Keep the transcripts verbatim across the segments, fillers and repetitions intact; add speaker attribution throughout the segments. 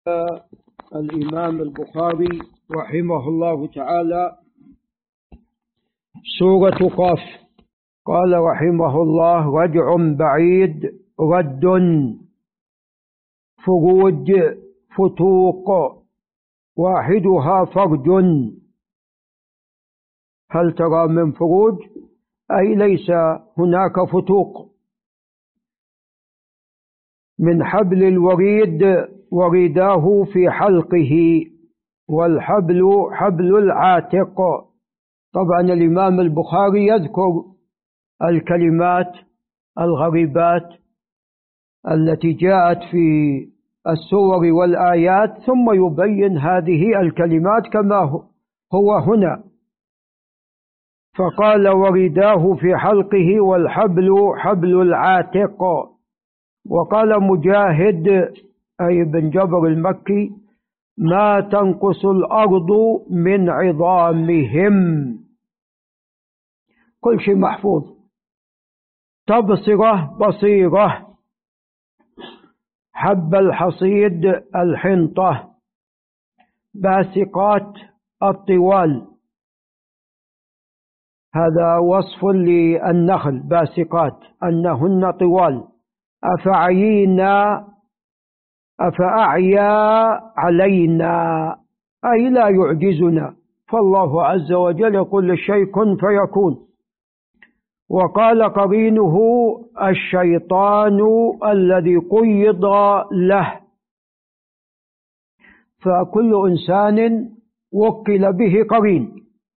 Speaker 1: الإمام البخاري رحمه الله تعالى سورة قاف. قال رحمه الله: رجع بعيد، رد، فروج، فتوق، واحدها فرج. هل ترى من فروج؟ أي ليس هناك فتوق. من حبل الوريد، وريداه في حلقه، والحبل حبل العاتق. طبعا الإمام البخاري يذكر الكلمات الغريبات التي جاءت في السور والآيات، ثم يبين هذه الكلمات كما هو هنا. فقال: وريداه في حلقه، والحبل حبل العاتق. وقال مجاهد أي بن جبر المكي: ما تنقص الأرض من عظامهم. كل شيء محفوظ. تبصرة بصيرة، حب الحصيد الحنطة، باسقات الطوال. هذا وصف للنخل، باسقات أنهن طوال. أفعينا أفأعيا علينا، أي لا يعجزنا، فالله عز وجل يقول للشيء كن فيكون. وقال قرينه الشيطان الذي قيض له. فكل إنسان وكل به قرين.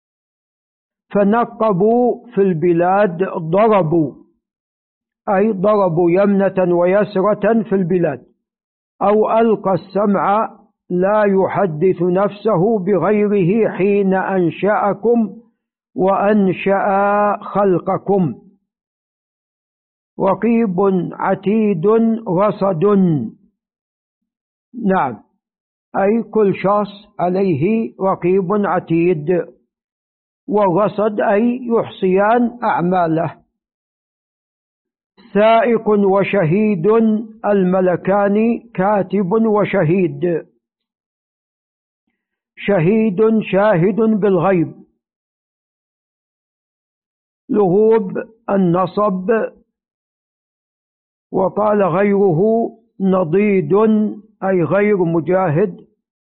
Speaker 1: فنقبوا في البلاد، ضربوا أي ضربوا يمنة ويسرة في البلاد. أو ألقى السمع، لا يحدث نفسه بغيره حين أنشأكم وأنشأ خلقكم. رقيب عتيد رصد. نعم، أي كل شخص عليه رقيب عتيد. والرصد أي يحصيان أعماله. سائق وشهيد، الملكان كاتب وشهيد. شهيد شاهد بالغيب. لغوب النصب. وقال غيره نضيد أي غير مجاهد.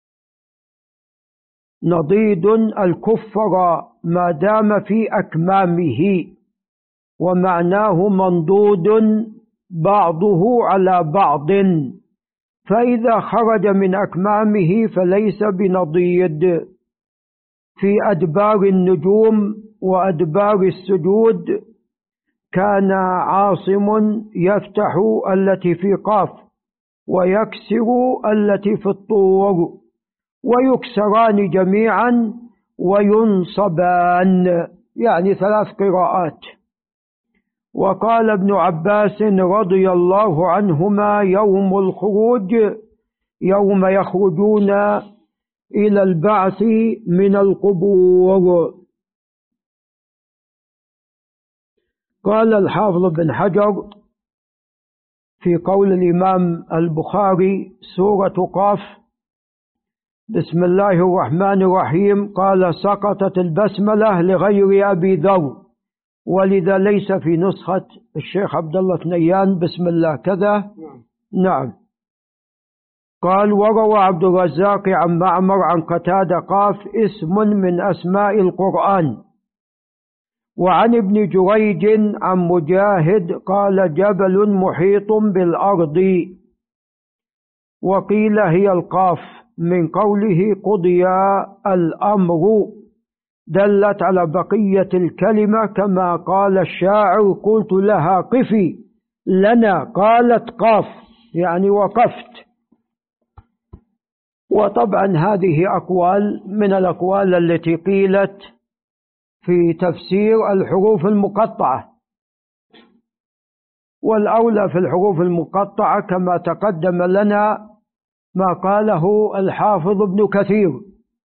Speaker 1: نضيد الكفر ما دام في أكمامه، ومعناه منضود بعضه على بعض، فإذا خرج من أكمامه فليس بنضيد. في أدبار النجوم وأدبار السجود كان عاصم يفتح التي في قاف، ويكسر التي في الطور، ويكسران جميعا وينصبان، يعني ثلاث قراءات. وقال ابن عباس رضي الله عنهما: يوم الخروج يوم يخرجون إلى البعث من القبور. قال الحافظ بن حجر في قول الإمام البخاري سورة قاف: بسم الله الرحمن الرحيم. قال: سقطت البسملة لغير أبي ذر، ولذا ليس في نسخة الشيخ عبد الله ثنيان بسم الله كذا. نعم. قال: وروى عبد الرزاق عن معمر عن قتادة قاف اسم من أسماء القرآن. وعن ابن جريج عن مجاهد قال: جبل محيط بالأرض. وقيل هي القاف، من قوله قضي الأمر، دلت على بقية الكلمة، كما قال الشاعر: قلت لها قفي لنا، قالت قاف، يعني وقفت. وطبعا هذه أقوال من الأقوال التي قيلت في تفسير الحروف المقطعة، والأولى في الحروف المقطعة كما تقدم لنا ما قاله الحافظ ابن كثير.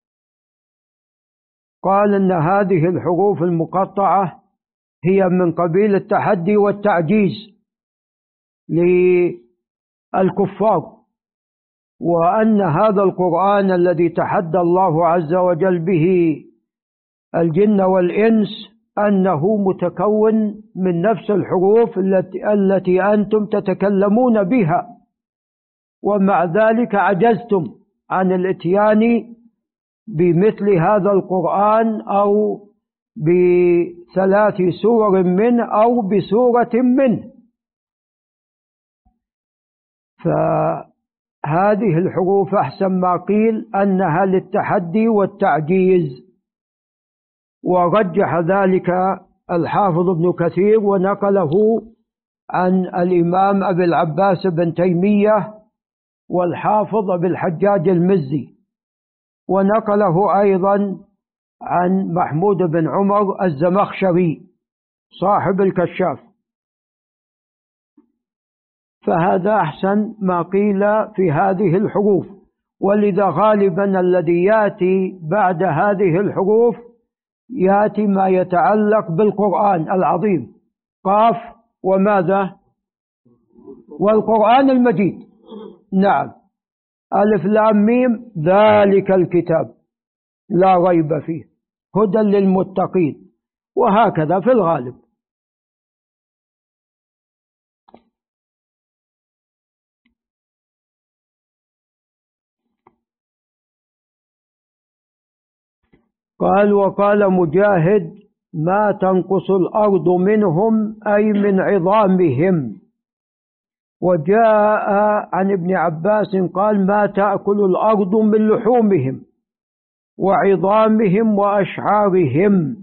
Speaker 1: قال إن هذه الحروف المقطعة هي من قبيل التحدي والتعجيز للكفار، وأن هذا القرآن الذي تحدى الله عز وجل به الجن والإنس أنه متكون من نفس الحروف التي, التي أنتم تتكلمون بها، ومع ذلك عجزتم عن الاتيان بمثل هذا القرآن أو بثلاث سور منه أو بسورة منه. فهذه الحروف أحسن ما قيل أنها للتحدي والتعجيز، ورجح ذلك الحافظ ابن كثير ونقله عن الإمام أبي العباس بن تيمية والحافظ أبي الحجاج المزي، ونقله أيضا عن محمود بن عمر الزمخشري صاحب الكشاف. فهذا أحسن ما قيل في هذه الحروف، ولذا غالبا الذي يأتي بعد هذه الحروف يأتي ما يتعلق بالقرآن العظيم، قاف وماذا؟ والقرآن المجيد. نعم، ألف لام ميم ذلك الكتاب لا ريب فيه هدى للمتقين، وهكذا في الغالب. قال وقال مجاهد ما تنقص الأرض منهم أي من عظامهم. وجاء عن ابن عباس قال ما تأكل الأرض من لحومهم وعظامهم وأشعارهم.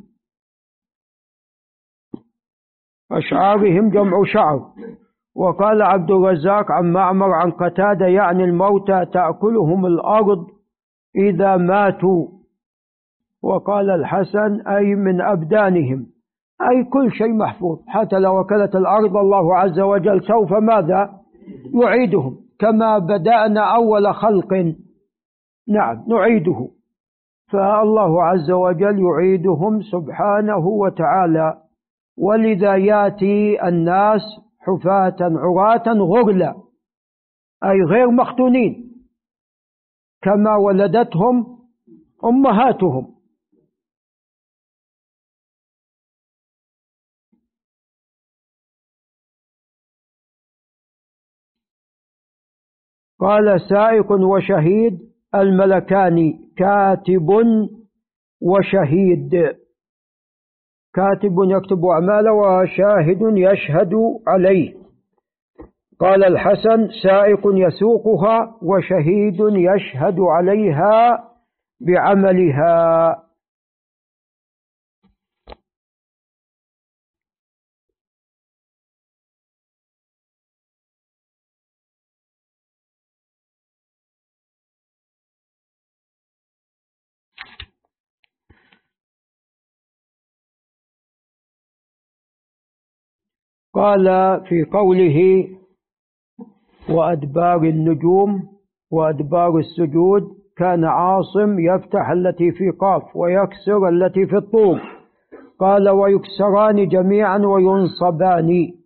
Speaker 1: أشعارهم جمع شعر. وقال عبد الرزاق عن معمر عن قتادة يعني الموتى تأكلهم الأرض إذا ماتوا. وقال الحسن أي من أبدانهم، أي كل شيء محفوظ، حتى لو أكلت الأرض الله عز وجل سوف ماذا؟ يعيدهم كما بدأنا أول خلق، نعم نعيده. فالله عز وجل يعيدهم سبحانه وتعالى، ولذا يأتي الناس حفاة عراة غرلا أي غير مختونين كما ولدتهم أمهاتهم. قال سائق وشهيد الملكان كاتب وشهيد، كاتب يكتب أعماله وشاهد يشهد عليه. قال الحسن سائق يسوقها وشهيد يشهد عليها بعملها. قال في قوله وأدبار النجوم وأدبار السجود كان عاصم يفتح التي في قاف ويكسر التي في الطور. قال ويكسران جميعا وينصبان.